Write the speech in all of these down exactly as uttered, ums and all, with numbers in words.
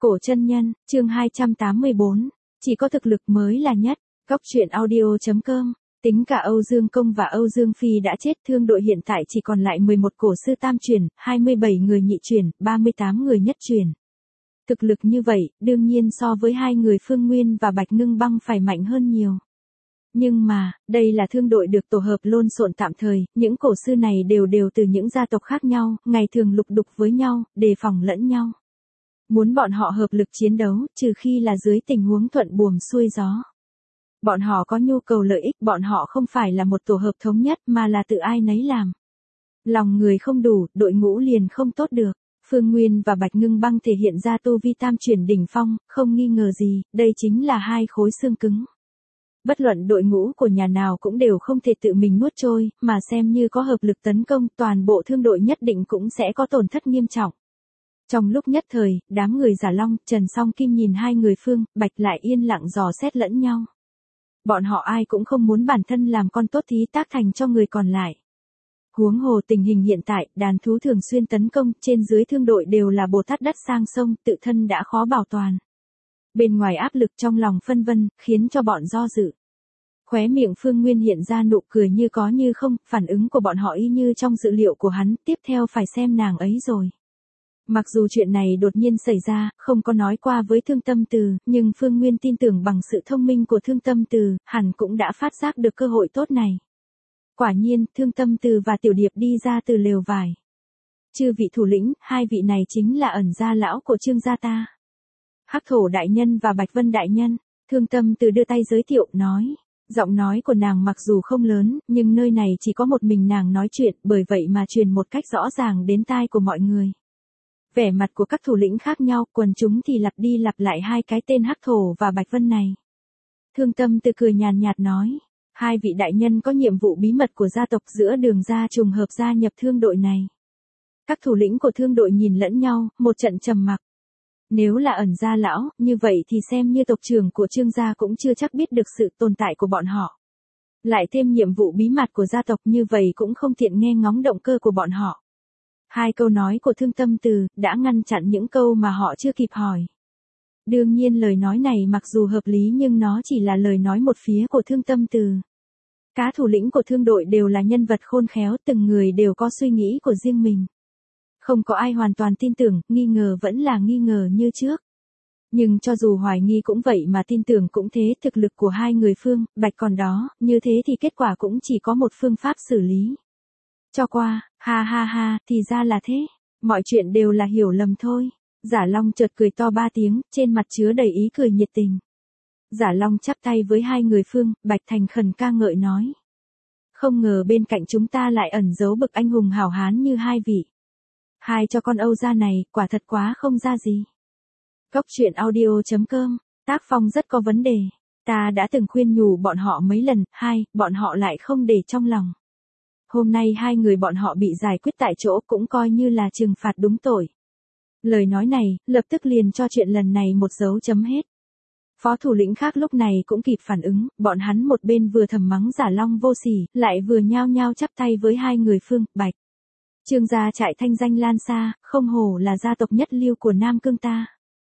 Cổ chân nhân, chương hai trăm tám mươi bốn, chỉ có thực lực mới là nhất. Góc truyện audio.com. Tính cả Âu Dương Công và Âu Dương Phi đã chết, thương đội hiện tại chỉ còn lại mười một cổ sư tam truyền, hai mươi bảy người nhị truyền, ba mươi tám người nhất truyền. Thực lực như vậy, đương nhiên so với hai người Phương Nguyên và Bạch Ngưng Băng phải mạnh hơn nhiều. Nhưng mà, đây là thương đội được tổ hợp lộn xộn tạm thời, những cổ sư này đều đều từ những gia tộc khác nhau, ngày thường lục đục với nhau, đề phòng lẫn nhau. Muốn bọn họ hợp lực chiến đấu, trừ khi là dưới tình huống thuận buồm xuôi gió. Bọn họ có nhu cầu lợi ích, bọn họ không phải là một tổ hợp thống nhất mà là tự ai nấy làm. Lòng người không đủ, đội ngũ liền không tốt được. Phương Nguyên và Bạch Ngưng Băng thể hiện ra tu vi tam chuyển đỉnh phong, không nghi ngờ gì, đây chính là hai khối xương cứng. Bất luận đội ngũ của nhà nào cũng đều không thể tự mình nuốt trôi, mà xem như có hợp lực tấn công, toàn bộ thương đội nhất định cũng sẽ có tổn thất nghiêm trọng. Trong lúc nhất thời, đám người Giả Long, Trần Song Kim nhìn hai người Phương, Bạch lại yên lặng dò xét lẫn nhau. Bọn họ ai cũng không muốn bản thân làm con tốt thí tác thành cho người còn lại. Huống hồ tình hình hiện tại, đàn thú thường xuyên tấn công, trên dưới thương đội đều là Bồ Tát đất sang sông, tự thân đã khó bảo toàn. Bên ngoài áp lực trong lòng phân vân, khiến cho bọn do dự. Khóe miệng Phương Nguyên hiện ra nụ cười như có như không, phản ứng của bọn họ y như trong dự liệu của hắn, tiếp theo phải xem nàng ấy rồi. Mặc dù chuyện này đột nhiên xảy ra, không có nói qua với Thương Tâm Từ, nhưng Phương Nguyên tin tưởng bằng sự thông minh của Thương Tâm Từ, hẳn cũng đã phát giác được cơ hội tốt này. Quả nhiên, Thương Tâm Từ và Tiểu Điệp đi ra từ lều vải. Chư vị thủ lĩnh, hai vị này chính là ẩn gia lão của Trương gia ta. Hắc Thổ đại nhân và Bạch Vân đại nhân. Thương Tâm Từ đưa tay giới thiệu, nói. Giọng nói của nàng mặc dù không lớn, nhưng nơi này chỉ có một mình nàng nói chuyện, bởi vậy mà truyền một cách rõ ràng đến tai của mọi người. Vẻ mặt của các thủ lĩnh khác nhau, quần chúng thì lặp đi lặp lại hai cái tên Hắc Thổ và Bạch Vân này. Thương Tâm Từ cười nhàn nhạt nói, hai vị đại nhân có nhiệm vụ bí mật của gia tộc, giữa đường ra trùng hợp gia nhập thương đội này. Các thủ lĩnh của thương đội nhìn lẫn nhau, một trận trầm mặc. Nếu là ẩn gia lão, như vậy thì xem như tộc trưởng của Trương gia cũng chưa chắc biết được sự tồn tại của bọn họ. Lại thêm nhiệm vụ bí mật của gia tộc, như vậy cũng không tiện nghe ngóng động cơ của bọn họ. Hai câu nói của Thương Tâm Từ đã ngăn chặn những câu mà họ chưa kịp hỏi. Đương nhiên lời nói này mặc dù hợp lý nhưng nó chỉ là lời nói một phía của Thương Tâm Từ. Các thủ lĩnh của thương đội đều là nhân vật khôn khéo, từng người đều có suy nghĩ của riêng mình. Không có ai hoàn toàn tin tưởng, nghi ngờ vẫn là nghi ngờ như trước. Nhưng cho dù hoài nghi cũng vậy mà tin tưởng cũng thế, thực lực của hai người Phương, Bạch còn đó, như thế thì kết quả cũng chỉ có một phương pháp xử lý. Cho qua, ha ha ha, thì ra là thế. Mọi chuyện đều là hiểu lầm thôi. Giả Long chợt cười to ba tiếng, trên mặt chứa đầy ý cười nhiệt tình. Giả Long chắp tay với hai người Phương, Bạch thành khẩn ca ngợi nói. Không ngờ bên cạnh chúng ta lại ẩn giấu bậc anh hùng hảo hán như hai vị. Hai cho con Âu gia này, quả thật quá không ra gì. Góc truyện audio.com, tác phong rất có vấn đề. Ta đã từng khuyên nhủ bọn họ mấy lần, hai, bọn họ lại không để trong lòng. Hôm nay hai người bọn họ bị giải quyết tại chỗ cũng coi như là trừng phạt đúng tội. Lời nói này, lập tức liền cho chuyện lần này một dấu chấm hết. Phó thủ lĩnh khác lúc này cũng kịp phản ứng, bọn hắn một bên vừa thầm mắng Giả Long vô sỉ, lại vừa nhao nhao chắp tay với hai người Phương, Bạch. Trương gia trại thanh danh lan xa, không hổ là gia tộc nhất lưu của Nam Cương ta.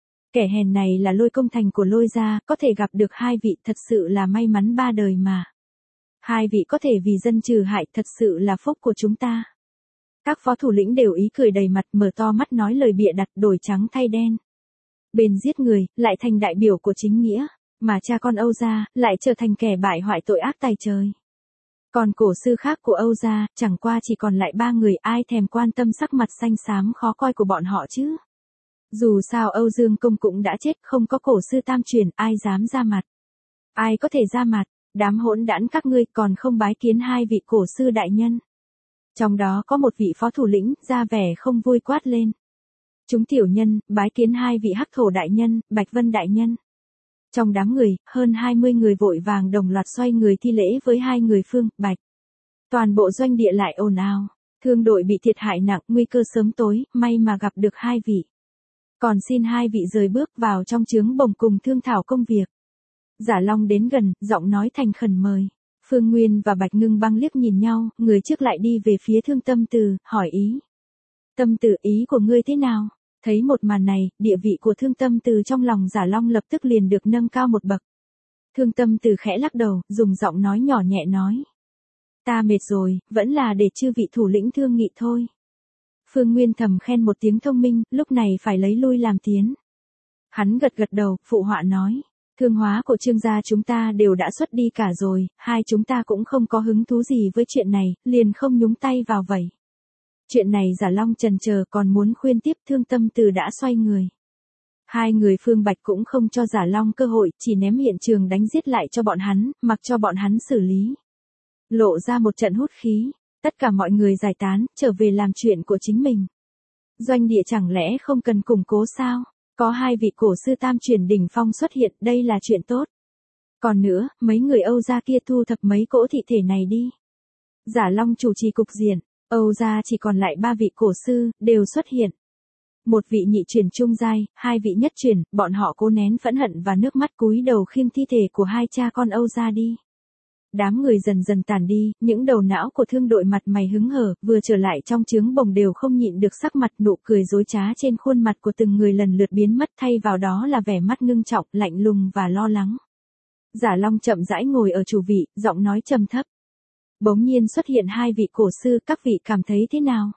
Kẻ hèn này là Lôi Công Thành của Lôi gia, có thể gặp được hai vị thật sự là may mắn ba đời mà. Hai vị có thể vì dân trừ hại, thật sự là phúc của chúng ta. Các phó thủ lĩnh đều ý cười đầy mặt, mở to mắt nói lời bịa đặt, đổi trắng thay đen. Bên giết người, lại thành đại biểu của chính nghĩa, mà cha con Âu gia, lại trở thành kẻ bại hoại tội ác tày trời. Còn cổ sư khác của Âu gia, chẳng qua chỉ còn lại ba người, ai thèm quan tâm sắc mặt xanh xám khó coi của bọn họ chứ. Dù sao Âu Dương Công cũng đã chết, không có cổ sư tam truyền, ai dám ra mặt. Ai có thể ra mặt, đám hỗn đản các ngươi còn không bái kiến hai vị cổ sư đại nhân. Trong đó có một vị phó thủ lĩnh, ra vẻ không vui quát lên. Chúng tiểu nhân, bái kiến hai vị Hắc Thổ đại nhân, Bạch Vân đại nhân. Trong đám người, hơn hai mươi người vội vàng đồng loạt xoay người thi lễ với hai người Phương, Bạch. Toàn bộ doanh địa lại ồn ào, thương đội bị thiệt hại nặng, nguy cơ sớm tối, may mà gặp được hai vị. Còn xin hai vị rời bước vào trong trướng bồng cùng thương thảo công việc. Giả Long đến gần, giọng nói thành khẩn mời. Phương Nguyên và Bạch Ngưng Băng liếc nhìn nhau, người trước lại đi về phía Thương Tâm Từ, hỏi ý. Tâm Từ, ý của ngươi thế nào? Thấy một màn này, địa vị của Thương Tâm Từ trong lòng Giả Long lập tức liền được nâng cao một bậc. Thương Tâm Từ khẽ lắc đầu, dùng giọng nói nhỏ nhẹ nói. Ta mệt rồi, vẫn là để chư vị thủ lĩnh thương nghị thôi. Phương Nguyên thầm khen một tiếng thông minh, lúc này phải lấy lui làm tiến. Hắn gật gật đầu, phụ họa nói. Thương hóa của Trương gia chúng ta đều đã xuất đi cả rồi, hai chúng ta cũng không có hứng thú gì với chuyện này, liền không nhúng tay vào vậy. Chuyện này Giả Long chần chờ còn muốn khuyên tiếp, Thương Tâm Từ đã xoay người. Hai người Phương Bạch cũng không cho Giả Long cơ hội, chỉ ném hiện trường đánh giết lại cho bọn hắn, mặc cho bọn hắn xử lý. Lộ ra một trận hút khí, tất cả mọi người giải tán, trở về làm chuyện của chính mình. Doanh địa chẳng lẽ không cần củng cố sao? Có hai vị cổ sư tam truyền đỉnh phong xuất hiện, đây là chuyện tốt. Còn nữa, mấy người Âu gia kia thu thập mấy cỗ thị thể này đi. Giả Long chủ trì cục diện, Âu gia chỉ còn lại ba vị cổ sư, đều xuất hiện. Một vị nhị truyền trung giai, hai vị nhất truyền, bọn họ cố nén phẫn hận và nước mắt cúi đầu khiêng thi thể của hai cha con Âu gia đi. Đám người dần dần tàn đi, những đầu não của thương đội mặt mày hứng hở, vừa trở lại trong trướng bồng đều không nhịn được sắc mặt nụ cười dối trá trên khuôn mặt của từng người lần lượt biến mất, thay vào đó là vẻ mắt ngưng trọng, lạnh lùng và lo lắng. Giả Long chậm rãi ngồi ở chủ vị, giọng nói trầm thấp. Bỗng nhiên xuất hiện hai vị cổ sư, các vị cảm thấy thế nào?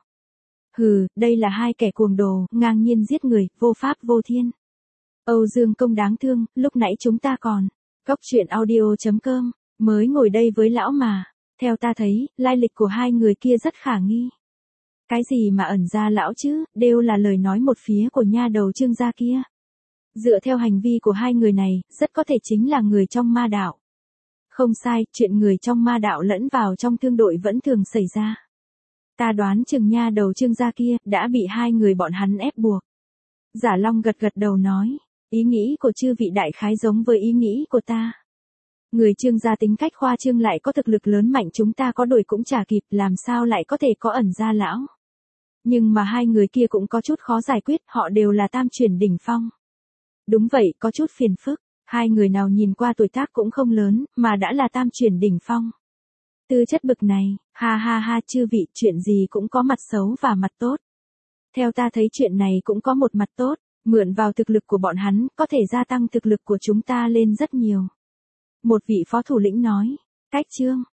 Hừ, đây là hai kẻ cuồng đồ, ngang nhiên giết người, vô pháp vô thiên. Âu Dương Công đáng thương, lúc nãy chúng ta còn. Cóc truyện audio chấm com mới ngồi đây với lão mà, theo ta thấy, lai lịch của hai người kia rất khả nghi. Cái gì mà ẩn ra lão chứ, đều là lời nói một phía của nha đầu Trương gia kia. Dựa theo hành vi của hai người này, rất có thể chính là người trong ma đạo. Không sai, chuyện người trong ma đạo lẫn vào trong thương đội vẫn thường xảy ra. Ta đoán chừng nha đầu Trương gia kia, đã bị hai người bọn hắn ép buộc. Giả Long gật gật đầu nói, ý nghĩ của chư vị đại khái giống với ý nghĩ của ta. Người Trương gia tính cách khoa trương lại có thực lực lớn mạnh, chúng ta có đuổi cũng chả kịp, làm sao lại có thể có ẩn gia lão. Nhưng mà hai người kia cũng có chút khó giải quyết, họ đều là tam truyền đỉnh phong. Đúng vậy, có chút phiền phức, hai người nào nhìn qua tuổi tác cũng không lớn, mà đã là tam truyền đỉnh phong. Tư chất bực này, ha ha ha, chư vị, chuyện gì cũng có mặt xấu và mặt tốt. Theo ta thấy chuyện này cũng có một mặt tốt, mượn vào thực lực của bọn hắn, có thể gia tăng thực lực của chúng ta lên rất nhiều. Một vị phó thủ lĩnh nói, cách Trương,